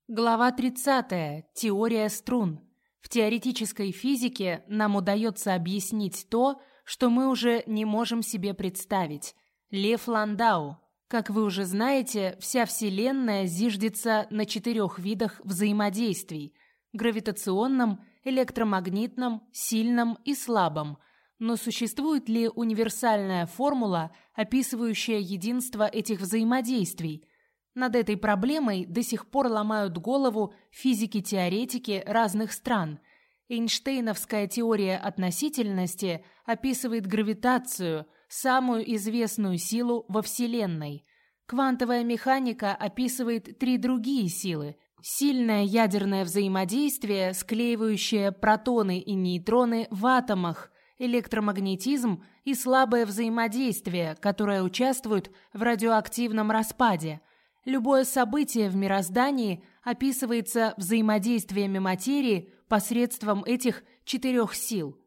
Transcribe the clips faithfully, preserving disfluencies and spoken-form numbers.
Глава тридцатая. Теория струн. В теоретической физике нам удается объяснить то, что мы уже не можем себе представить. Лев Ландау. Как вы уже знаете, вся Вселенная зиждется на четырех видах взаимодействий – гравитационном, электромагнитном, сильном и слабом. Но существует ли универсальная формула, описывающая единство этих взаимодействий? Над этой проблемой до сих пор ломают голову физики-теоретики разных стран. Эйнштейновская теория относительности описывает гравитацию, самую известную силу во Вселенной. Квантовая механика описывает три другие силы. Сильное ядерное взаимодействие, склеивающее протоны и нейтроны в атомах, электромагнетизм и слабое взаимодействие, которое участвует в радиоактивном распаде. Любое событие в мироздании описывается взаимодействиями материи посредством этих четырех сил.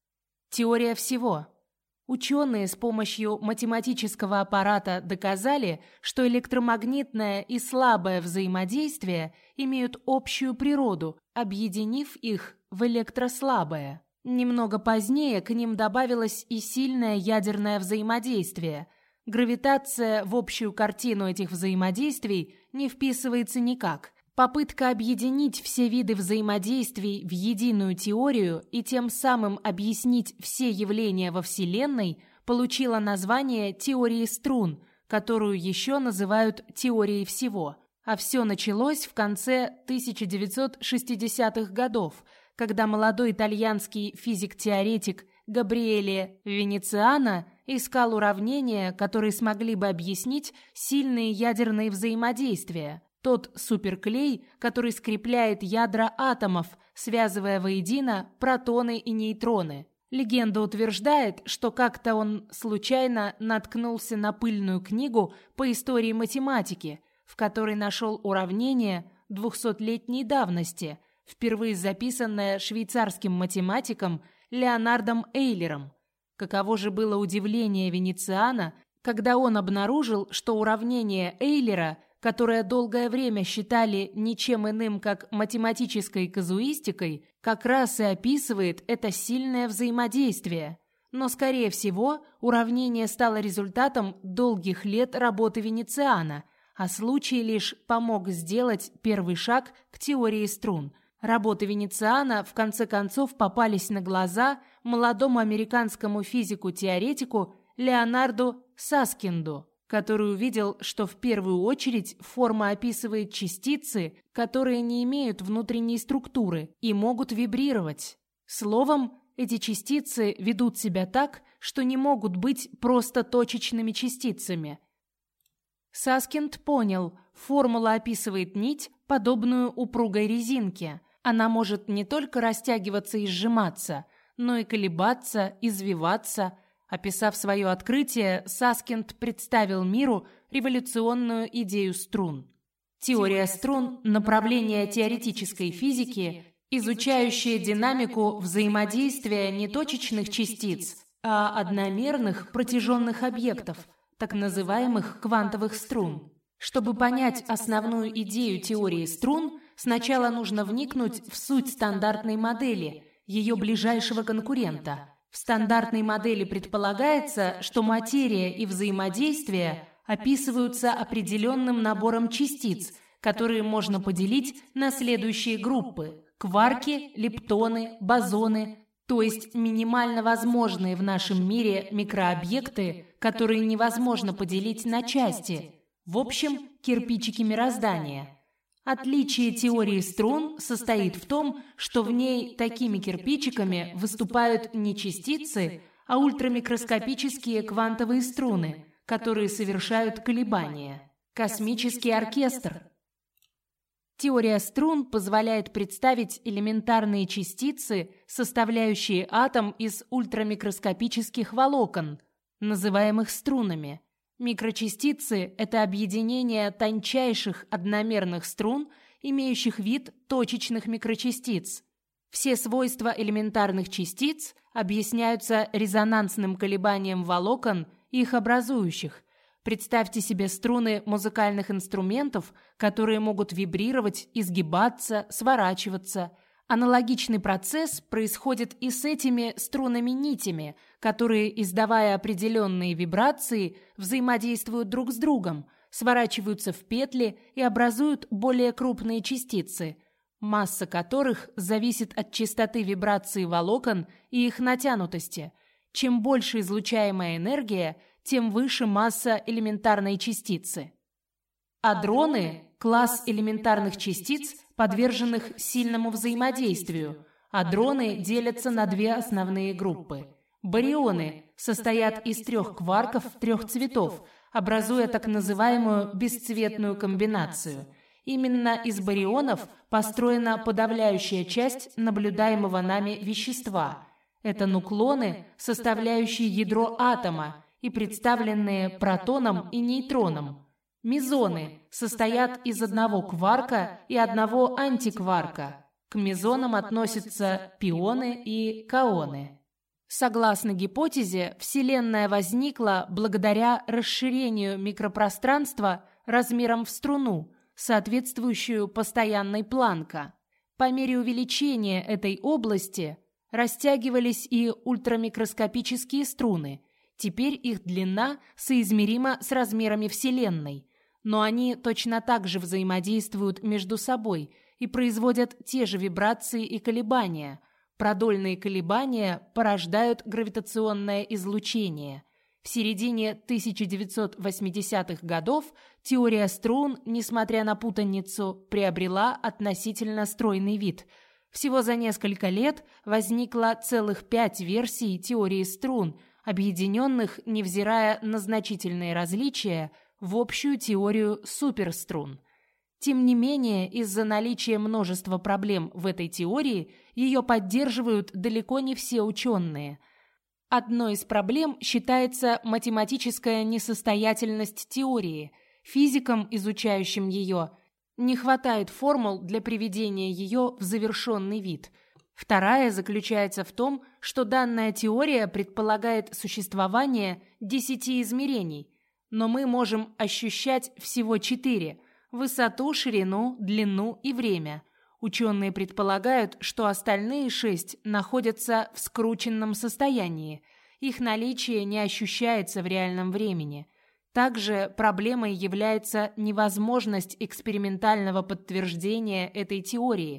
Теория всего. Ученые с помощью математического аппарата доказали, что электромагнитное и слабое взаимодействие имеют общую природу, объединив их в электрослабое. Немного позднее к ним добавилось и сильное ядерное взаимодействие. Гравитация в общую картину этих взаимодействий не вписывается никак. Попытка объединить все виды взаимодействий в единую теорию и тем самым объяснить все явления во Вселенной получила название теории струн, которую еще называют теорией всего. А все началось в конце тысяча девятьсот шестидесятых годов, когда молодой итальянский физик-теоретик Габриэле Венециано искал уравнения, которые смогли бы объяснить сильные ядерные взаимодействия. Тот суперклей, который скрепляет ядра атомов, связывая воедино протоны и нейтроны. Легенда утверждает, что как-то он случайно наткнулся на пыльную книгу по истории математики, в которой нашел уравнение двухсотлетней давности, впервые записанное швейцарским математиком Леонардом Эйлером. Каково же было удивление Венециано, когда он обнаружил, что уравнение Эйлера, которое долгое время считали ничем иным, как математической казуистикой, как раз и описывает это сильное взаимодействие. Но, скорее всего, уравнение стало результатом долгих лет работы Венециано, а случай лишь помог сделать первый шаг к теории струн. Работы Венециано в конце концов попались на глаза молодому американскому физику-теоретику Леонарду Саскинду, который увидел, что в первую очередь форма описывает частицы, которые не имеют внутренней структуры и могут вибрировать. Словом, эти частицы ведут себя так, что не могут быть просто точечными частицами. Саскинд понял, формула описывает нить, подобную упругой резинке. Она может не только растягиваться и сжиматься, но и колебаться, извиваться. Описав свое открытие, Саскинд представил миру революционную идею струн. Теория струн – направление теоретической физики, изучающее динамику взаимодействия не точечных частиц, а одномерных протяженных объектов, так называемых квантовых струн. Чтобы понять основную идею теории струн, сначала нужно вникнуть в суть стандартной модели, ее ближайшего конкурента. В стандартной модели предполагается, что материя и взаимодействие описываются определенным набором частиц, которые можно поделить на следующие группы – кварки, лептоны, бозоны, то есть минимально возможные в нашем мире микрообъекты, которые невозможно поделить на части. В общем, кирпичики мироздания. Отличие теории струн состоит в том, что в ней такими кирпичиками выступают не частицы, а ультрамикроскопические квантовые струны, которые совершают колебания. Космический оркестр. Теория струн позволяет представить элементарные частицы, составляющие атом из ультрамикроскопических волокон, называемых струнами. Микрочастицы – это объединение тончайших одномерных струн, имеющих вид точечных микрочастиц. Все свойства элементарных частиц объясняются резонансным колебанием волокон, их образующих. Представьте себе струны музыкальных инструментов, которые могут вибрировать, изгибаться, сворачиваться. Аналогичный процесс происходит и с этими струнами-нитями, которые, издавая определенные вибрации, взаимодействуют друг с другом, сворачиваются в петли и образуют более крупные частицы, масса которых зависит от частоты вибрации волокон и их натянутости. Чем больше излучаемая энергия, тем выше масса элементарной частицы. Адроны – класс элементарных частиц, подверженных сильному взаимодействию. Адроны делятся на две основные группы. Барионы состоят из трех кварков трех цветов, образуя так называемую бесцветную комбинацию. Именно из барионов построена подавляющая часть наблюдаемого нами вещества. Это нуклоны, составляющие ядро атома и представленные протоном и нейтроном. Мезоны состоят из одного кварка и одного антикварка. К мезонам относятся пионы и каоны. Согласно гипотезе, Вселенная возникла благодаря расширению микропространства размером в струну, соответствующую постоянной Планка. По мере увеличения этой области растягивались и ультрамикроскопические струны. Теперь их длина соизмерима с размерами Вселенной, но они точно так же взаимодействуют между собой и производят те же вибрации и колебания. Продольные колебания порождают гравитационное излучение. В середине тысяча девятьсот восьмидесятых годов теория струн, несмотря на путаницу, приобрела относительно стройный вид. Всего за несколько лет возникло целых пять версий теории струн, объединенных, невзирая на значительные различия, в общую теорию суперструн. Тем не менее, из-за наличия множества проблем в этой теории, ее поддерживают далеко не все ученые. Одной из проблем считается математическая несостоятельность теории. Физикам, изучающим ее, не хватает формул для приведения ее в завершенный вид. Вторая заключается в том, что данная теория предполагает существование десяти измерений, но мы можем ощущать всего четыре – высоту, ширину, длину и время. Ученые предполагают, что остальные шесть находятся в скрученном состоянии. Их наличие не ощущается в реальном времени. Также проблемой является невозможность экспериментального подтверждения этой теории.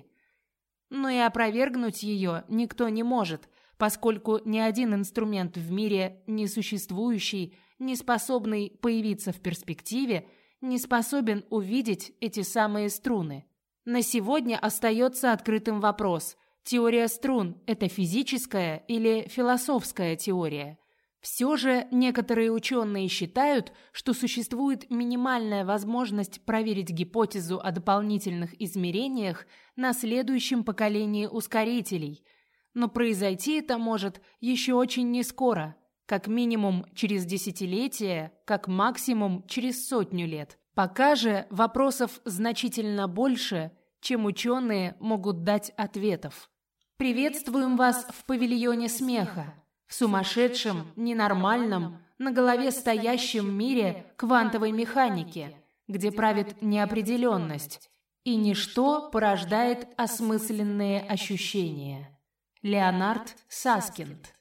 Но и опровергнуть ее никто не может, поскольку ни один инструмент в мире, не существующий, не способный появиться в перспективе, не способен увидеть эти самые струны. На сегодня остается открытым вопрос: теория струн – это физическая или философская теория? Все же некоторые ученые считают, что существует минимальная возможность проверить гипотезу о дополнительных измерениях на следующем поколении ускорителей. Но произойти это может еще очень нескоро, как минимум через десятилетия, как максимум через сотню лет. Пока же вопросов значительно больше, чем ученые могут дать ответов. Приветствуем вас в павильоне смеха, в сумасшедшем, ненормальном, на голове стоящем мире квантовой механики, где правит неопределенность, и ничто порождает осмысленные ощущения. Леонард Саскинд.